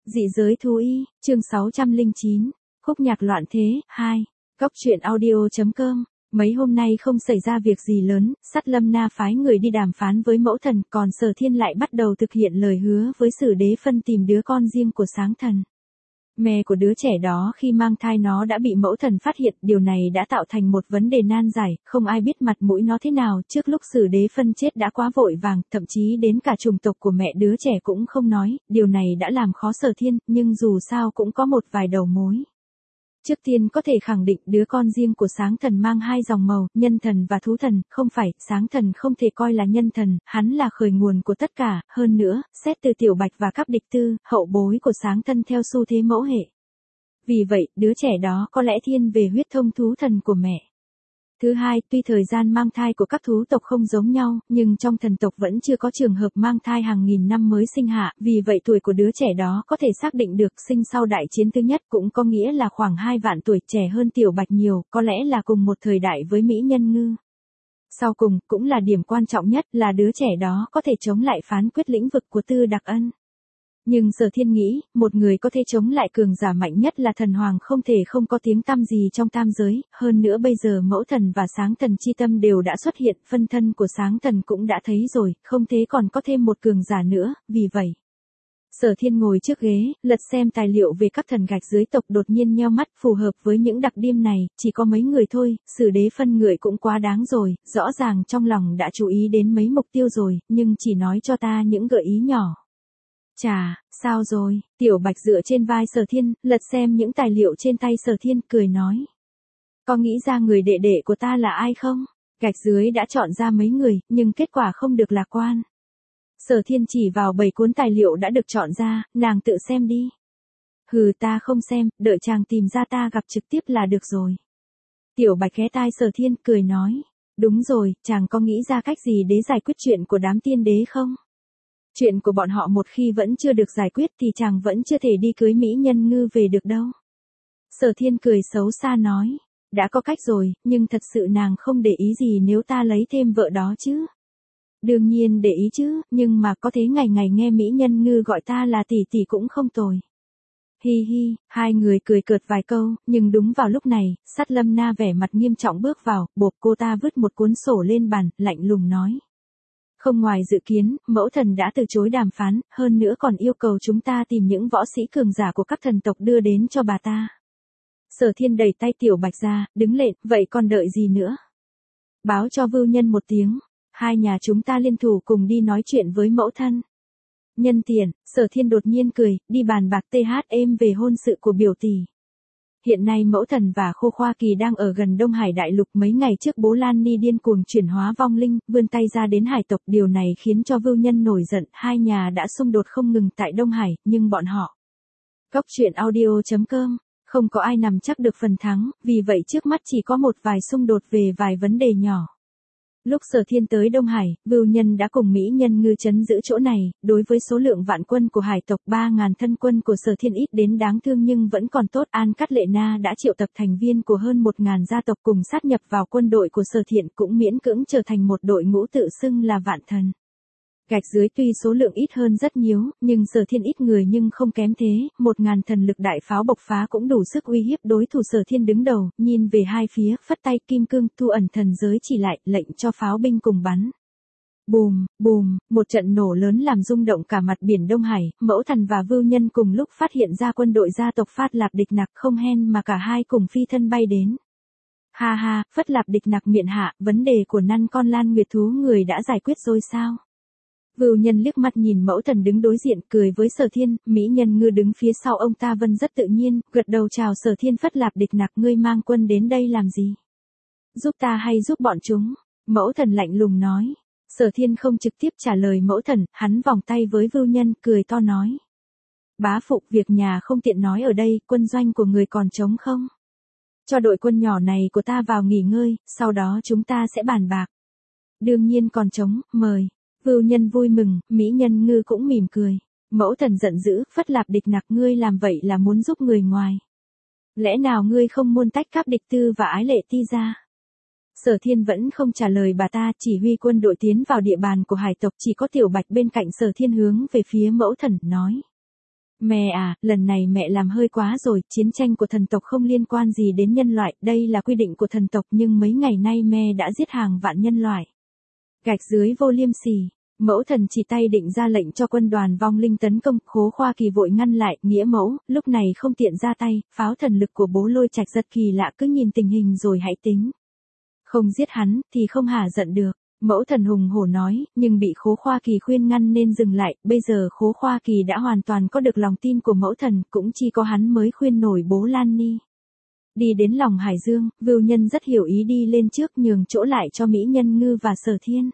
Dị giới thú y, chương 609, khúc nhạc loạn thế, 2, góc truyện audio.com. Mấy hôm nay không xảy ra việc gì lớn, Sắt Lâm Na phái người đi đàm phán với mẫu thần, còn Sở Thiên lại bắt đầu thực hiện lời hứa với Sử Đế Phân tìm đứa con riêng của Sáng Thần. Mẹ của đứa trẻ đó khi mang thai nó đã bị mẫu thần phát hiện, điều này đã tạo thành một vấn đề nan giải, không ai biết mặt mũi nó thế nào, trước lúc Sử Đế Phân chết đã quá vội vàng, thậm chí đến cả chủng tộc của mẹ đứa trẻ cũng không nói, điều này đã làm khó Sở Thiên, nhưng dù sao cũng có một vài đầu mối. Trước tiên có thể khẳng định đứa con riêng của Sáng Thần mang hai dòng màu, nhân thần và thú thần, không phải, Sáng Thần không thể coi là nhân thần, hắn là khởi nguồn của tất cả, hơn nữa, xét từ Tiểu Bạch và các địch tư, hậu bối của Sáng Thân theo xu thế mẫu hệ. Vì vậy, đứa trẻ đó có lẽ thiên về huyết thông thú thần của mẹ. Thứ hai, tuy thời gian mang thai của các thú tộc không giống nhau, nhưng trong thần tộc vẫn chưa có trường hợp mang thai hàng nghìn năm mới sinh hạ, vì vậy tuổi của đứa trẻ đó có thể xác định được sinh sau đại chiến thứ nhất, cũng có nghĩa là khoảng 2 vạn tuổi, trẻ hơn Tiểu Bạch nhiều, có lẽ là cùng một thời đại với Mỹ Nhân Ngư. Sau cùng, cũng là điểm quan trọng nhất, là đứa trẻ đó có thể chống lại phán quyết lĩnh vực của Tư Đặc Ân. Nhưng Sở Thiên nghĩ, một người có thể chống lại cường giả mạnh nhất là thần hoàng không thể không có tiếng tăm gì trong tam giới, hơn nữa bây giờ mẫu thần và Sáng Thần chi tâm đều đã xuất hiện, phân thân của Sáng Thần cũng đã thấy rồi, không thế còn có thêm một cường giả nữa, vì vậy. Sở Thiên ngồi trước ghế, lật xem tài liệu về các thần gạch dưới tộc, đột nhiên nheo mắt, phù hợp với những đặc điểm này, chỉ có mấy người thôi, Sử Đế Phân người cũng quá đáng rồi, rõ ràng trong lòng đã chú ý đến mấy mục tiêu rồi, nhưng chỉ nói cho ta những gợi ý nhỏ. Chà, sao rồi? Tiểu Bạch dựa trên vai Sở Thiên, lật xem những tài liệu trên tay Sở Thiên, cười nói. Có nghĩ ra người đệ đệ của ta là ai không? Gạch dưới đã chọn ra mấy người, nhưng kết quả không được lạc quan. Sở Thiên chỉ vào 7 cuốn tài liệu đã được chọn ra, nàng tự xem đi. Hừ, ta không xem, đợi chàng tìm ra ta gặp trực tiếp là được rồi. Tiểu Bạch ghé tai Sở Thiên, cười nói. Đúng rồi, chàng có nghĩ ra cách gì để giải quyết chuyện của đám tiên đế không? Chuyện của bọn họ một khi vẫn chưa được giải quyết thì chàng vẫn chưa thể đi cưới Mỹ Nhân Ngư về được đâu. Sở Thiên cười xấu xa nói. Đã có cách rồi, nhưng thật sự nàng không để ý gì nếu ta lấy thêm vợ đó chứ. Đương nhiên để ý chứ, nhưng mà có thế ngày ngày nghe Mỹ Nhân Ngư gọi ta là tỷ tỷ cũng không tồi. Hi hi, hai người cười cợt vài câu, nhưng đúng vào lúc này, Sắt Lâm Na vẻ mặt nghiêm trọng bước vào, bộp, cô ta vứt một cuốn sổ lên bàn, lạnh lùng nói. Không ngoài dự kiến, mẫu thần đã từ chối đàm phán, hơn nữa còn yêu cầu chúng ta tìm những võ sĩ cường giả của các thần tộc đưa đến cho bà ta. Sở Thiên đẩy tay Tiểu Bạch ra, đứng lên, vậy còn đợi gì nữa? Báo cho Vưu Nhân một tiếng, hai nhà chúng ta liên thủ cùng đi nói chuyện với mẫu thân. Nhân tiện, Sở Thiên đột nhiên cười, đi bàn bạc êm về hôn sự của biểu tỷ. Hiện nay mẫu thần và Khô Khoa Kỳ đang ở gần Đông Hải Đại Lục, mấy ngày trước bố Lan Ni điên cuồng chuyển hóa vong linh, vươn tay ra đến hải tộc, điều này khiến cho Vưu Nhân nổi giận, hai nhà đã xung đột không ngừng tại Đông Hải, nhưng bọn họ. Góc truyện audio.com, không có ai nắm chắc được phần thắng, vì vậy trước mắt chỉ có một vài xung đột về vài vấn đề nhỏ. Lúc Sở Thiên tới Đông Hải, Vưu Nhân đã cùng Mỹ Nhân Ngư trấn giữ chỗ này, đối với số lượng vạn quân của hải tộc 3.000 thân quân của Sở Thiên ít đến đáng thương nhưng vẫn còn tốt. An Cát Lệ Na đã triệu tập thành viên của hơn 1.000 gia tộc cùng sát nhập vào quân đội của Sở Thiện, cũng miễn cưỡng trở thành một đội ngũ tự xưng là vạn thần. Gạch dưới tuy số lượng ít hơn rất nhiều, nhưng Sở Thiên ít người nhưng không kém thế, 1.000 thần lực đại pháo bộc phá cũng đủ sức uy hiếp đối thủ. Sở Thiên đứng đầu, nhìn về hai phía, phất tay kim cương, thu ẩn thần giới chỉ lại, lệnh cho pháo binh cùng bắn. Bùm, bùm, một trận nổ lớn làm rung động cả mặt biển Đông Hải, mẫu thần và Vưu Nhân cùng lúc phát hiện ra quân đội gia tộc Phát Lạp Địch Nặc, không hên mà cả hai cùng phi thân bay đến. Ha ha, Phất Lạp Địch Nặc miệng hạ, vấn đề của năn con Lan Nguyệt thú người đã giải quyết rồi sao? Vưu Nhân liếc mắt nhìn mẫu thần đứng đối diện, cười với Sở Thiên, Mỹ Nhân Ngư đứng phía sau ông ta vân rất tự nhiên, gật đầu chào Sở Thiên. Phất Lạp Địch Nặc, ngươi mang quân đến đây làm gì? Giúp ta hay giúp bọn chúng? Mẫu thần lạnh lùng nói. Sở Thiên không trực tiếp trả lời mẫu thần, hắn vòng tay với Vưu Nhân, cười to nói. Bá phụ, việc nhà không tiện nói ở đây, quân doanh của người còn trống không? Cho đội quân nhỏ này của ta vào nghỉ ngơi, sau đó chúng ta sẽ bàn bạc. Đương nhiên còn trống, mời. Vưu Nhân vui mừng, Mỹ Nhân Ngư cũng mỉm cười. Mẫu thần giận dữ, Phất Lạp Địch Nặc, ngươi làm vậy là muốn giúp người ngoài. Lẽ nào ngươi không muốn tách các địch tư và ái lệ ti ra? Sở Thiên vẫn không trả lời bà ta, chỉ huy quân đội tiến vào địa bàn của hải tộc, chỉ có Tiểu Bạch bên cạnh Sở Thiên hướng về phía mẫu thần, nói. Mẹ à, lần này mẹ làm hơi quá rồi, chiến tranh của thần tộc không liên quan gì đến nhân loại, đây là quy định của thần tộc nhưng mấy ngày nay mẹ đã giết hàng vạn nhân loại. Gạch dưới vô liêm sỉ, mẫu thần chỉ tay định ra lệnh cho quân đoàn vong linh tấn công, Khố Khoa Kỳ vội ngăn lại, nghĩa mẫu, lúc này không tiện ra tay, pháo thần lực của bố Lôi Trạch rất kỳ lạ, cứ nhìn tình hình rồi hãy tính. Không giết hắn, thì không hả giận được. Mẫu thần hùng hổ nói, nhưng bị Khố Khoa Kỳ khuyên ngăn nên dừng lại, bây giờ Khố Khoa Kỳ đã hoàn toàn có được lòng tin của mẫu thần, cũng chỉ có hắn mới khuyên nổi bố Lan Ni. Đi đến lòng Hải Dương, Vưu Nhân rất hiểu ý đi lên trước nhường chỗ lại cho Mỹ Nhân Ngư và Sở Thiên.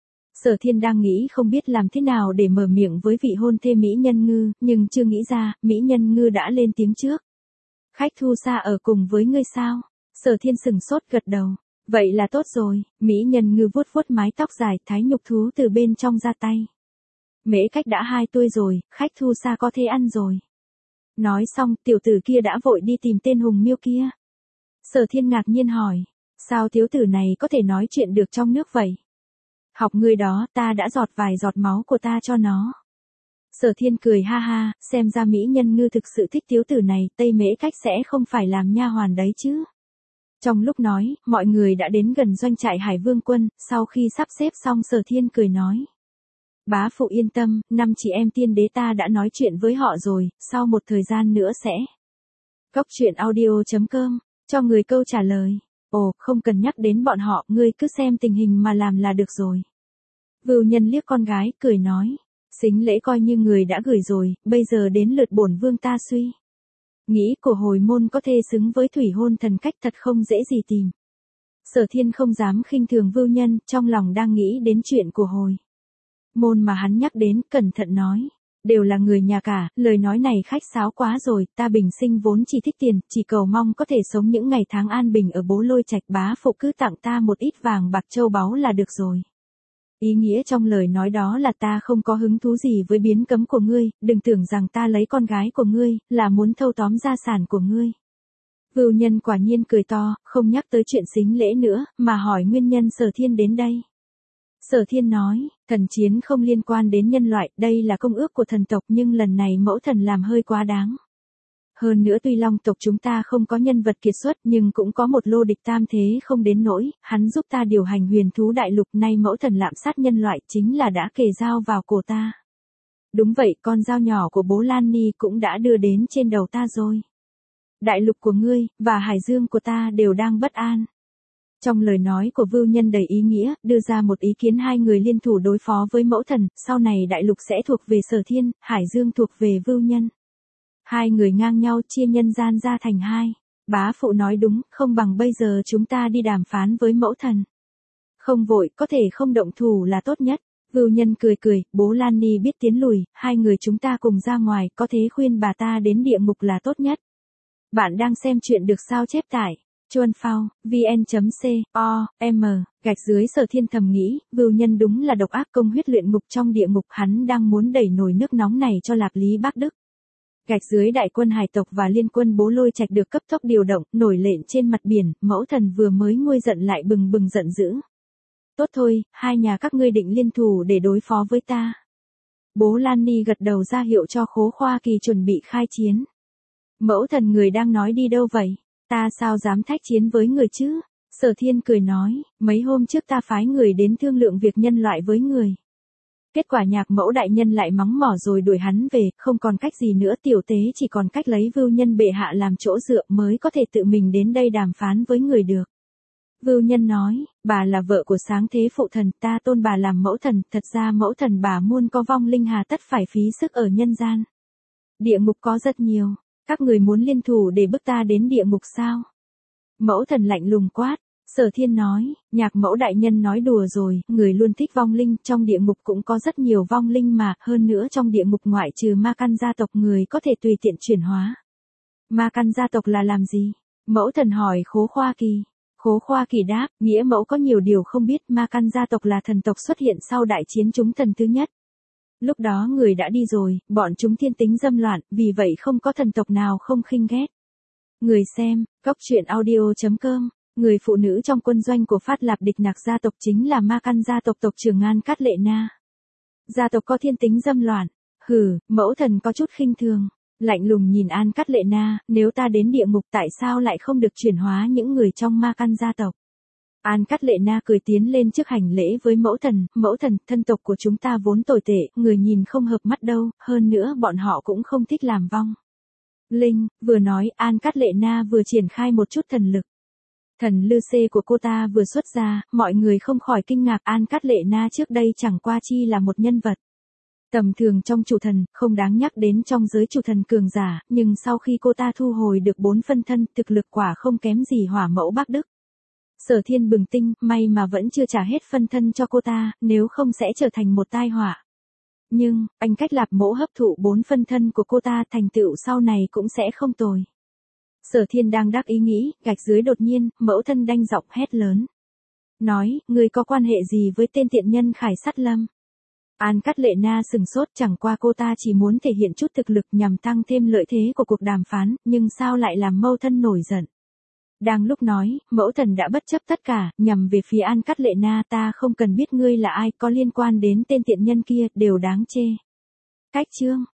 Sở Thiên đang nghĩ không biết làm thế nào để mở miệng với vị hôn thê Mỹ Nhân Ngư, nhưng chưa nghĩ ra, Mỹ Nhân Ngư đã lên tiếng trước. Khách Thu Sa ở cùng với ngươi sao? Sở Thiên sừng sốt gật đầu. Vậy là tốt rồi, Mỹ Nhân Ngư vuốt vuốt mái tóc dài, thái nhục thú từ bên trong ra tay. Mễ Cách đã 2 tuổi rồi, Khách Thu Sa có thể ăn rồi. Nói xong, tiểu tử kia đã vội đi tìm tên Hùng Miêu kia. Sở Thiên ngạc nhiên hỏi, sao tiểu tử này có thể nói chuyện được trong nước vậy? Học ngươi đó, ta đã giọt vài giọt máu của ta cho nó. Sở Thiên cười ha ha, xem ra Mỹ Nhân Ngư thực sự thích tiểu tử này, Tây Mễ Cách sẽ không phải làm nha hoàn đấy chứ. Trong lúc nói, mọi người đã đến gần doanh trại Hải Vương quân, sau khi sắp xếp xong Sở Thiên cười nói. Bá phụ yên tâm, 5 chị em tiên đế ta đã nói chuyện với họ rồi, sau một thời gian nữa sẽ. Cốc truyện audio.com, cho người câu trả lời. Ồ, không cần nhắc đến bọn họ, ngươi cứ xem tình hình mà làm là được rồi. Vưu Nhân liếc con gái, cười nói. Sính lễ coi như người đã gửi rồi, bây giờ đến lượt bổn vương ta suy. Nghĩ của hồi môn có thể xứng với thủy hôn thần cách thật không dễ gì tìm. Sở Thiên không dám khinh thường Vưu Nhân, trong lòng đang nghĩ đến chuyện của hồi môn mà hắn nhắc đến, cẩn thận nói. Đều là người nhà cả, lời nói này khách sáo quá rồi, ta bình sinh vốn chỉ thích tiền, chỉ cầu mong có thể sống những ngày tháng an bình ở Bố Lôi Trạch, bá phụ cứ tặng ta một ít vàng bạc châu báu là được rồi. Ý nghĩa trong lời nói đó là ta không có hứng thú gì với biến cấm của ngươi, đừng tưởng rằng ta lấy con gái của ngươi, là muốn thâu tóm gia sản của ngươi. Vưu Nhân quả nhiên cười to, không nhắc tới chuyện sính lễ nữa, mà hỏi nguyên nhân Sở Thiên đến đây. Sở Thiên nói, thần chiến không liên quan đến nhân loại, đây là công ước của thần tộc nhưng lần này mẫu thần làm hơi quá đáng. Hơn nữa tuy Long tộc chúng ta không có nhân vật kiệt xuất nhưng cũng có một lô địch tam thế không đến nỗi, hắn giúp ta điều hành huyền thú đại lục, nay mẫu thần lạm sát nhân loại chính là đã kề dao vào cổ ta. Đúng vậy, con dao nhỏ của bố Lan Ni cũng đã đưa đến trên đầu ta rồi. Đại lục của ngươi, và Hải Dương của ta đều đang bất an. Trong lời nói của Vưu Nhân đầy ý nghĩa, đưa ra một ý kiến hai người liên thủ đối phó với mẫu thần, sau này đại lục sẽ thuộc về Sở Thiên, Hải Dương thuộc về Vưu Nhân. Hai người ngang nhau chia nhân gian ra thành hai. Bá phụ nói đúng, không bằng bây giờ chúng ta đi đàm phán với mẫu thần. Không vội, có thể không động thủ là tốt nhất. Vưu Nhân cười cười, bố Lan Ni biết tiến lùi, hai người chúng ta cùng ra ngoài, có thế khuyên bà ta đến địa ngục là tốt nhất. Bạn đang xem chuyện được sao chép tải. Chuan Phao, vn.com, gạch dưới Sở Thiên thầm nghĩ, Vưu Nhân đúng là độc ác, công huyết luyện ngục trong địa ngục, hắn đang muốn đẩy nồi nước nóng này cho Lạp Lý Bác Đức. Gạch dưới đại quân hải tộc và liên quân Bố Lôi Trạch được cấp tốc điều động, nổi lện trên mặt biển, mẫu thần vừa mới nguôi giận lại bừng bừng giận dữ. Tốt thôi, hai nhà các ngươi định liên thủ để đối phó với ta. Bố Lan Ni gật đầu ra hiệu cho Khố Khoa Kỳ chuẩn bị khai chiến. Mẫu thần người đang nói đi đâu vậy? Ta sao dám thách chiến với người chứ? Sở Thiên cười nói, mấy hôm trước ta phái người đến thương lượng việc nhân loại với người. Kết quả Nhạc Mẫu đại nhân lại mắng mỏ rồi đuổi hắn về, không còn cách gì nữa, tiểu tế chỉ còn cách lấy Vưu Nhân bệ hạ làm chỗ dựa mới có thể tự mình đến đây đàm phán với người được. Vưu Nhân nói, bà là vợ của sáng thế phụ thần, ta tôn bà làm mẫu thần, thật ra mẫu thần bà muôn có vong linh hà tất phải phí sức ở nhân gian. Địa ngục có rất nhiều, các người muốn liên thủ để bức ta đến địa ngục sao? Mẫu thần lạnh lùng quát. Sở Thiên nói, Nhạc Mẫu đại nhân nói đùa rồi, người luôn thích vong linh, trong địa ngục cũng có rất nhiều vong linh mà, hơn nữa trong địa ngục ngoại trừ ma căn gia tộc người có thể tùy tiện chuyển hóa. Ma căn gia tộc là làm gì? Mẫu thần hỏi Khố Khoa Kỳ. Khố Khoa Kỳ đáp, nghĩa mẫu có nhiều điều không biết, ma căn gia tộc là thần tộc xuất hiện sau đại chiến chúng thần thứ nhất. Lúc đó người đã đi rồi, bọn chúng thiên tính dâm loạn, vì vậy không có thần tộc nào không khinh ghét. Người xem, cốc truyện audio.com. Người phụ nữ trong quân doanh của Phát Lạp Địch Nặc gia tộc chính là ma căn gia tộc tộc trưởng Ngan Cát Lệ Na. Gia tộc có thiên tính dâm loạn. Hừ, mẫu thần có chút khinh thường. Lạnh lùng nhìn An Cát Lệ Na, nếu ta đến địa ngục tại sao lại không được chuyển hóa những người trong ma căn gia tộc? An Cát Lệ Na cười tiến lên trước hành lễ với mẫu thần, thân tộc của chúng ta vốn tồi tệ, người nhìn không hợp mắt đâu, hơn nữa bọn họ cũng không thích làm vong linh, vừa nói An Cát Lệ Na vừa triển khai một chút thần lực. Thần lư xê của cô ta vừa xuất ra, mọi người không khỏi kinh ngạc. An Cát Lệ Na trước đây chẳng qua chi là một nhân vật tầm thường trong chủ thần, không đáng nhắc đến trong giới chủ thần cường giả, nhưng sau khi cô ta thu hồi được 4 phân thân, thực lực quả không kém gì hỏa mẫu Bắc Đức. Sở Thiên bừng tinh, may mà vẫn chưa trả hết phân thân cho cô ta, nếu không sẽ trở thành một tai họa. Nhưng, anh cách Lạp Mỗ hấp thụ 4 phân thân của cô ta, thành tựu sau này cũng sẽ không tồi. Sở Thiên đang đắc ý nghĩ, gạch dưới đột nhiên, mẫu thân đanh giọng hét lớn. Nói, người có quan hệ gì với tên tiện nhân Khải Sát Lâm? An Cát Lệ Na sừng sốt, chẳng qua cô ta chỉ muốn thể hiện chút thực lực nhằm tăng thêm lợi thế của cuộc đàm phán, nhưng sao lại làm mẫu thân nổi giận. Đang lúc nói, mẫu thần đã bất chấp tất cả, nhằm về phía An Cát Lệ Na, ta không cần biết ngươi là ai, có liên quan đến tên tiện nhân kia, đều đáng chê. Cách chương.